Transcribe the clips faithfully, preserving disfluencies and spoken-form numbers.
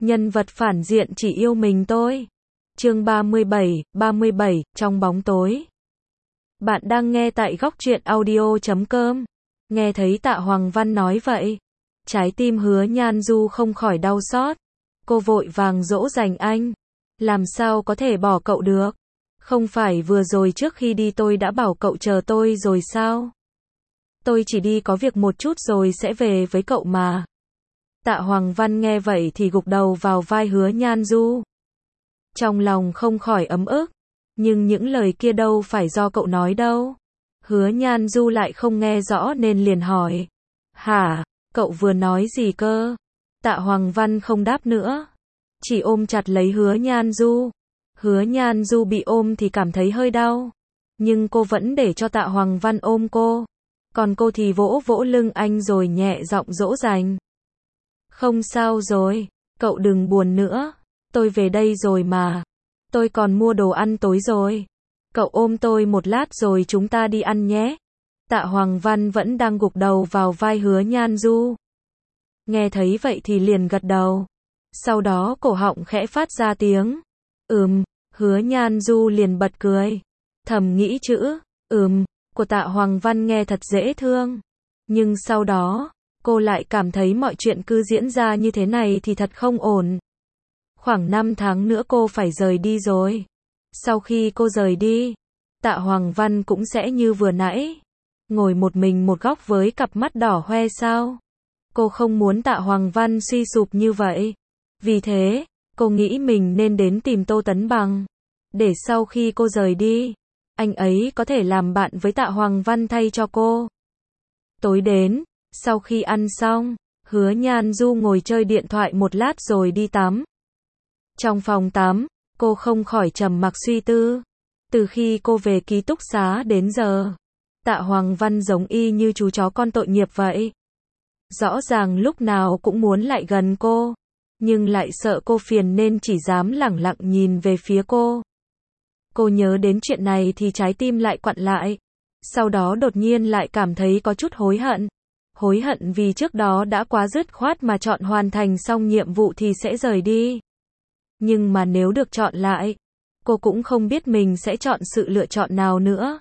Nhân vật phản diện chỉ yêu mình tôi. Chương ba mươi bảy, ba mươi bảy, trong bóng tối. Bạn đang nghe tại góc truyện audio chấm com. Nghe thấy Tạ Hoàng Văn nói vậy, trái tim Hứa Nhan Du không khỏi đau xót. Cô vội vàng dỗ dành anh. Làm sao có thể bỏ cậu được? Không phải vừa rồi trước khi đi tôi đã bảo cậu chờ tôi rồi sao? Tôi chỉ đi có việc một chút rồi sẽ về với cậu mà. Tạ Hoàng Văn nghe vậy thì gục đầu vào vai Hứa Nhan Du. Trong lòng không khỏi ấm ức. Nhưng những lời kia đâu phải do cậu nói đâu. Hứa Nhan Du lại không nghe rõ nên liền hỏi. Hả, cậu vừa nói gì cơ? Tạ Hoàng Văn không đáp nữa. Chỉ ôm chặt lấy Hứa Nhan Du. Hứa Nhan Du bị ôm thì cảm thấy hơi đau. Nhưng cô vẫn để cho Tạ Hoàng Văn ôm cô. Còn cô thì vỗ vỗ lưng anh rồi nhẹ giọng dỗ dành. Không sao rồi, cậu đừng buồn nữa. Tôi về đây rồi mà. Tôi còn mua đồ ăn tối rồi. Cậu ôm tôi một lát rồi chúng ta đi ăn nhé. Tạ Hoàng Văn vẫn đang gục đầu vào vai Hứa Nhan Du. Nghe thấy vậy thì liền gật đầu. Sau đó cổ họng khẽ phát ra tiếng. Ừm, Hứa Nhan Du liền bật cười. Thầm nghĩ chữ, ừm, của Tạ Hoàng Văn nghe thật dễ thương. Nhưng sau đó, cô lại cảm thấy mọi chuyện cứ diễn ra như thế này thì thật không ổn. Khoảng năm tháng nữa cô phải rời đi rồi. Sau khi cô rời đi, Tạ Hoàng Văn cũng sẽ như vừa nãy. Ngồi một mình một góc với cặp mắt đỏ hoe sao. Cô không muốn Tạ Hoàng Văn suy sụp như vậy. Vì thế, cô nghĩ mình nên đến tìm Tô Tấn Bằng. Để sau khi cô rời đi, anh ấy có thể làm bạn với Tạ Hoàng Văn thay cho cô. Tối đến, sau khi ăn xong, Hứa Nhan Du ngồi chơi điện thoại một lát rồi đi tắm. Trong phòng tắm, cô không khỏi trầm mặc suy tư. Từ khi cô về ký túc xá đến giờ, Tạ Hoàng Văn giống y như chú chó con tội nghiệp vậy. Rõ ràng lúc nào cũng muốn lại gần cô, nhưng lại sợ cô phiền nên chỉ dám lẳng lặng nhìn về phía cô. Cô nhớ đến chuyện này thì trái tim lại quặn lại. Sau đó đột nhiên lại cảm thấy có chút hối hận. Hối hận vì trước đó đã quá dứt khoát mà chọn hoàn thành xong nhiệm vụ thì sẽ rời đi. Nhưng mà nếu được chọn lại, cô cũng không biết mình sẽ chọn sự lựa chọn nào nữa.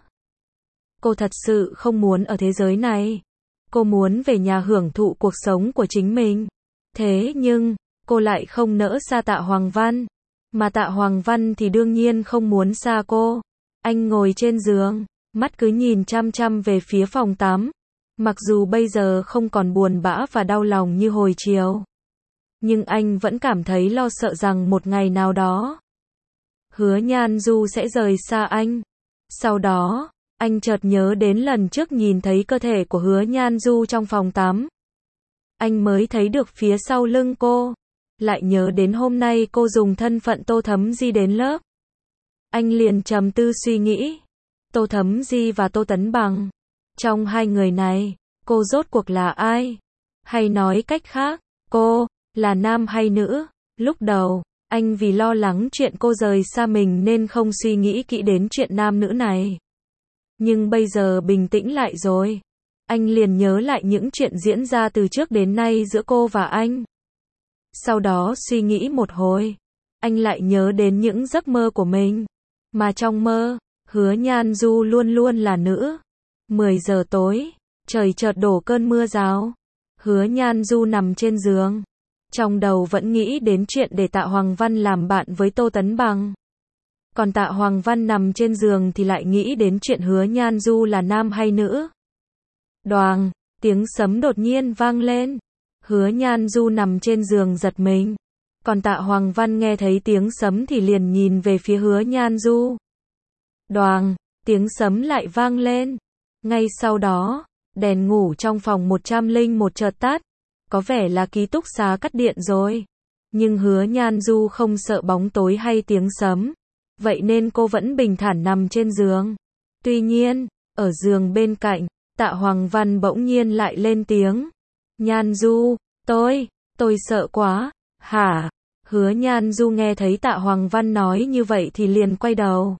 Cô thật sự không muốn ở thế giới này. Cô muốn về nhà hưởng thụ cuộc sống của chính mình. Thế nhưng, cô lại không nỡ xa Tạ Hoàng Văn. Mà Tạ Hoàng Văn thì đương nhiên không muốn xa cô. Anh ngồi trên giường, mắt cứ nhìn chăm chăm về phía phòng tắm. Mặc dù bây giờ không còn buồn bã và đau lòng như hồi chiều, nhưng anh vẫn cảm thấy lo sợ rằng một ngày nào đó, Hứa Nhan Du sẽ rời xa anh. Sau đó, anh chợt nhớ đến lần trước nhìn thấy cơ thể của Hứa Nhan Du trong phòng tắm. Anh mới thấy được phía sau lưng cô. Lại nhớ đến hôm nay cô dùng thân phận Tô Thấm Di đến lớp. Anh liền trầm tư suy nghĩ. Tô Thấm Di và Tô Tấn Bằng. Trong hai người này, cô rốt cuộc là ai? Hay nói cách khác, cô là nam hay nữ? Lúc đầu, anh vì lo lắng chuyện cô rời xa mình nên không suy nghĩ kỹ đến chuyện nam nữ này. Nhưng bây giờ bình tĩnh lại rồi. Anh liền nhớ lại những chuyện diễn ra từ trước đến nay giữa cô và anh. Sau đó suy nghĩ một hồi, anh lại nhớ đến những giấc mơ của mình. Mà trong mơ, Hứa Nhan Du luôn luôn là nữ. mười giờ tối, trời chợt đổ cơn mưa rào. Hứa Nhan Du nằm trên giường. Trong đầu vẫn nghĩ đến chuyện để Tạ Hoàng Văn làm bạn với Tô Tấn Bằng. Còn Tạ Hoàng Văn nằm trên giường thì lại nghĩ đến chuyện Hứa Nhan Du là nam hay nữ. Đoàng, tiếng sấm đột nhiên vang lên. Hứa Nhan Du nằm trên giường giật mình. Còn Tạ Hoàng Văn nghe thấy tiếng sấm thì liền nhìn về phía Hứa Nhan Du. Đoàng, tiếng sấm lại vang lên. Ngay sau đó, đèn ngủ trong phòng một trăm lẻ một chợt tắt. Có vẻ là ký túc xá cắt điện rồi. Nhưng Hứa Nhan Du không sợ bóng tối hay tiếng sấm. Vậy nên cô vẫn bình thản nằm trên giường. Tuy nhiên, ở giường bên cạnh, Tạ Hoàng Văn bỗng nhiên lại lên tiếng. Nhan Du, tôi, tôi sợ quá. Hả? Hứa Nhan Du nghe thấy Tạ Hoàng Văn nói như vậy thì liền quay đầu.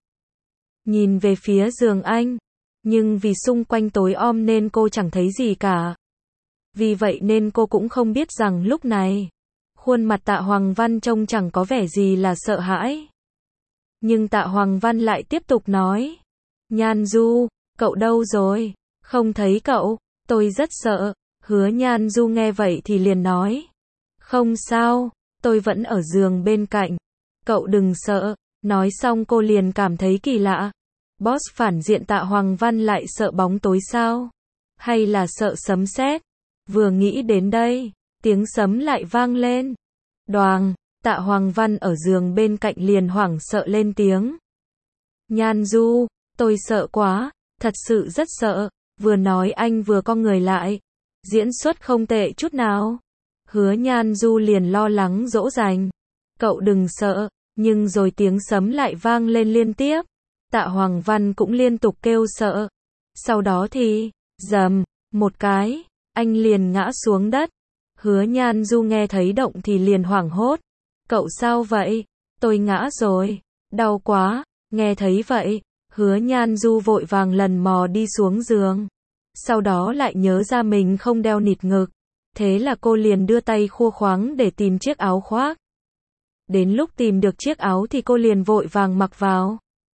Nhìn về phía giường anh. Nhưng vì xung quanh tối om nên cô chẳng thấy gì cả. Vì vậy nên cô cũng không biết rằng lúc này, Khuôn mặt Tạ Hoàng Văn trông chẳng có vẻ gì là sợ hãi. Nhưng Tạ Hoàng Văn lại tiếp tục nói. Nhan Du, cậu đâu rồi? Không thấy cậu, tôi rất sợ. Hứa Nhan Du nghe vậy thì liền nói. Không sao, tôi vẫn ở giường bên cạnh. Cậu đừng sợ. Nói xong cô liền cảm thấy kỳ lạ. Boss phản diện Tạ Hoàng Văn lại sợ bóng tối sao? Hay là sợ sấm sét? Vừa nghĩ đến đây, tiếng sấm lại vang lên. Đoàng, Tạ Hoàng Văn ở giường bên cạnh liền hoảng sợ lên tiếng. Nhan Du, tôi sợ quá, thật sự rất sợ. Vừa nói anh vừa cong người lại. Diễn xuất không tệ chút nào. Hứa Nhan Du liền lo lắng dỗ dành. Cậu đừng sợ, nhưng rồi tiếng sấm lại vang lên liên tiếp. Tạ Hoàng Văn cũng liên tục kêu sợ. Sau đó thì, rầm, một cái, anh liền ngã xuống đất. Hứa Nhan Du nghe thấy động thì liền hoảng hốt. Cậu sao vậy? Tôi ngã rồi. Đau quá. Nghe thấy vậy, Hứa Nhan Du vội vàng lần mò đi xuống giường. Sau đó lại nhớ ra mình không đeo nịt ngực. Thế là cô liền đưa tay khua khoáng để tìm chiếc áo khoác. Đến lúc tìm được chiếc áo thì cô liền vội vàng mặc vào.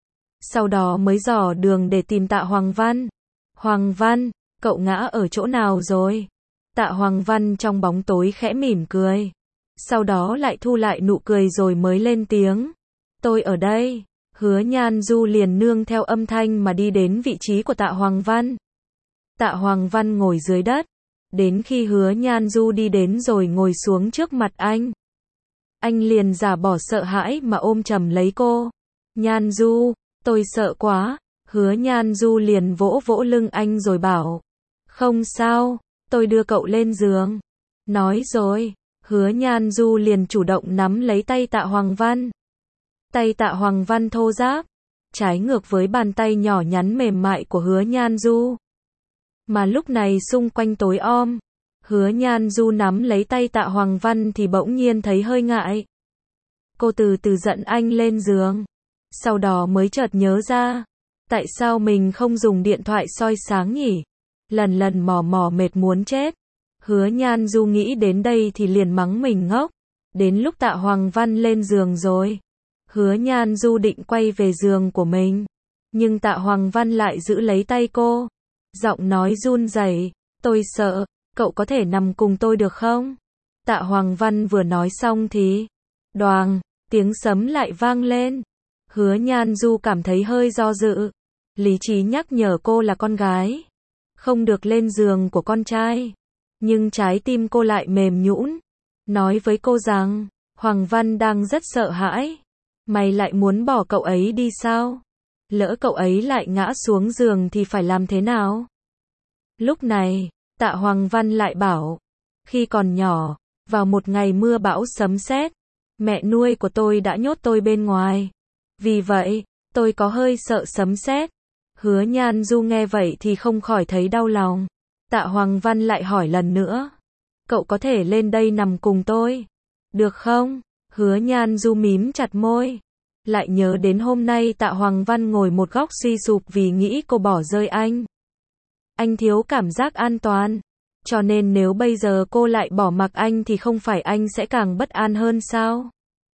Sau đó mới dò đường để tìm Tạ Hoàng Văn. Hoàng Văn, cậu ngã ở chỗ nào rồi? Tạ Hoàng Văn trong bóng tối khẽ mỉm cười. Sau đó lại thu lại nụ cười rồi mới lên tiếng. Tôi ở đây. Hứa Nhan Du liền nương theo âm thanh mà đi đến vị trí của Tạ Hoàng Văn. Tạ Hoàng Văn ngồi dưới đất. Đến khi Hứa Nhan Du đi đến rồi ngồi xuống trước mặt anh. Anh liền giả bỏ sợ hãi mà ôm chầm lấy cô. Nhan Du, tôi sợ quá. Hứa Nhan Du liền vỗ vỗ lưng anh rồi bảo. Không sao, tôi đưa cậu lên giường. Nói rồi, Hứa Nhan Du liền chủ động nắm lấy tay Tạ Hoàng Văn. Tay Tạ Hoàng Văn thô ráp, trái ngược với bàn tay nhỏ nhắn mềm mại của Hứa Nhan Du. Mà lúc này xung quanh tối om, Hứa Nhan Du nắm lấy tay Tạ Hoàng Văn thì bỗng nhiên thấy hơi ngại. Cô từ từ dẫn anh lên giường. Sau đó mới chợt nhớ ra, tại sao mình không dùng điện thoại soi sáng nhỉ? Lần lần mò mò mệt muốn chết. Hứa Nhan Du nghĩ đến đây thì liền mắng mình ngốc. Đến lúc Tạ Hoàng Văn lên giường rồi, Hứa Nhan Du định quay về giường của mình. Nhưng Tạ Hoàng Văn lại giữ lấy tay cô. Giọng nói run rẩy, tôi sợ, cậu có thể nằm cùng tôi được không? Tạ Hoàng Văn vừa nói xong thì, đoàng, tiếng sấm lại vang lên. Hứa Nhan Du cảm thấy hơi do dự. Lý trí nhắc nhở cô là con gái, không được lên giường của con trai. Nhưng trái tim cô lại mềm nhũn, nói với cô rằng, Hoàng Văn đang rất sợ hãi. Mày lại muốn bỏ cậu ấy đi sao? Lỡ cậu ấy lại ngã xuống giường thì phải làm thế nào? Lúc này, Tạ Hoàng Văn lại bảo, khi còn nhỏ, vào một ngày mưa bão sấm sét, mẹ nuôi của tôi đã nhốt tôi bên ngoài. Vì vậy, tôi có hơi sợ sấm sét. Hứa Nhan Du nghe vậy thì không khỏi thấy đau lòng. Tạ Hoàng Văn lại hỏi lần nữa. Cậu có thể lên đây nằm cùng tôi, được không? Hứa Nhan Du mím chặt môi. Lại nhớ đến hôm nay Tạ Hoàng Văn ngồi một góc suy sụp vì nghĩ cô bỏ rơi anh. Anh thiếu cảm giác an toàn. Cho nên nếu bây giờ cô lại bỏ mặc anh thì không phải anh sẽ càng bất an hơn sao?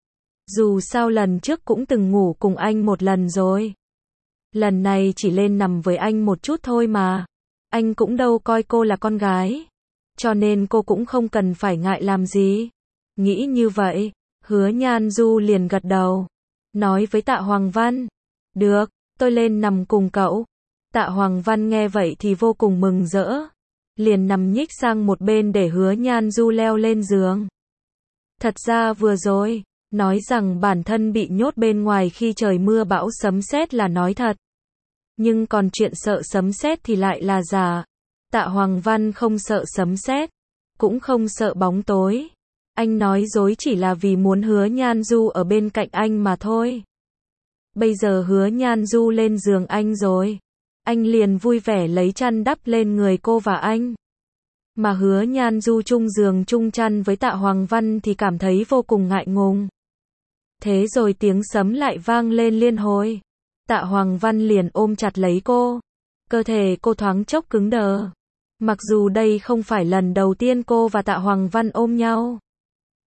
Dù sao lần trước cũng từng ngủ cùng anh một lần rồi. Lần này chỉ lên nằm với anh một chút thôi mà. Anh cũng đâu coi cô là con gái. Cho nên cô cũng không cần phải ngại làm gì. Nghĩ như vậy, Hứa Nhan Du liền gật đầu. Nói với Tạ Hoàng Văn. Được, tôi lên nằm cùng cậu. Tạ Hoàng Văn nghe vậy thì vô cùng mừng rỡ. Liền nằm nhích sang một bên để Hứa Nhan Du leo lên giường. Thật ra vừa rồi, nói rằng bản thân bị nhốt bên ngoài khi trời mưa bão sấm sét là nói thật. Nhưng còn chuyện sợ sấm sét thì lại là giả. Tạ Hoàng Văn không sợ sấm sét, cũng không sợ bóng tối. Anh nói dối chỉ là vì muốn Hứa Nhan Du ở bên cạnh anh mà thôi. Bây giờ Hứa Nhan Du lên giường anh rồi. Anh liền vui vẻ lấy chăn đắp lên người cô và anh. Mà Hứa Nhan Du chung giường chung chăn với Tạ Hoàng Văn thì cảm thấy vô cùng ngại ngùng. Thế rồi tiếng sấm lại vang lên liên hồi. Tạ Hoàng Văn liền ôm chặt lấy cô. Cơ thể cô thoáng chốc cứng đờ. Mặc dù đây không phải lần đầu tiên cô và Tạ Hoàng Văn ôm nhau.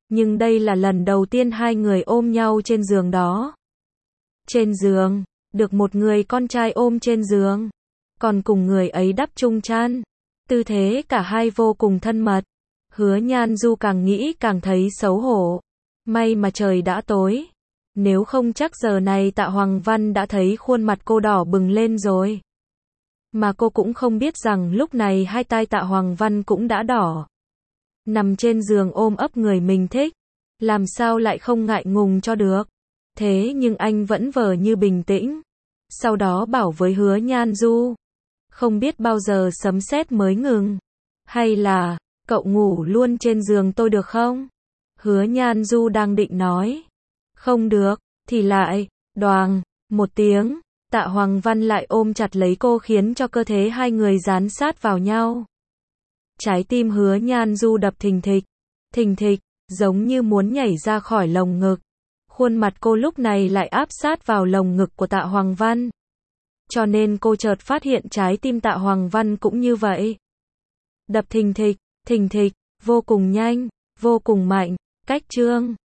Nhưng đây là lần đầu tiên hai người ôm nhau trên giường đó. Trên giường, được một người con trai ôm trên giường, còn cùng người ấy đắp chung chăn. Tư thế cả hai vô cùng thân mật. Hứa Nhan Du càng nghĩ càng thấy xấu hổ. May mà trời đã tối. Nếu không chắc giờ này Tạ Hoàng Văn đã thấy khuôn mặt cô đỏ bừng lên rồi. Mà cô cũng không biết rằng lúc này hai tai Tạ Hoàng Văn cũng đã đỏ. Nằm trên giường ôm ấp người mình thích. Làm sao lại không ngại ngùng cho được. Thế nhưng anh vẫn vờ như bình tĩnh. Sau đó bảo với Hứa Nhan Du. Không biết bao giờ sấm sét mới ngừng. Hay là, cậu ngủ luôn trên giường tôi được không? Hứa Nhan Du đang định nói. Không được, thì lại, đoàng, một tiếng, Tạ Hoàng Văn lại ôm chặt lấy cô khiến cho cơ thể hai người dán sát vào nhau. Trái tim Hứa Nhan Du đập thình thịch, thình thịch, giống như muốn nhảy ra khỏi lồng ngực. Khuôn mặt cô lúc này lại áp sát vào lồng ngực của Tạ Hoàng Văn. Cho nên cô chợt phát hiện trái tim Tạ Hoàng Văn cũng như vậy. Đập thình thịch, thình thịch, vô cùng nhanh, vô cùng mạnh, cách chương.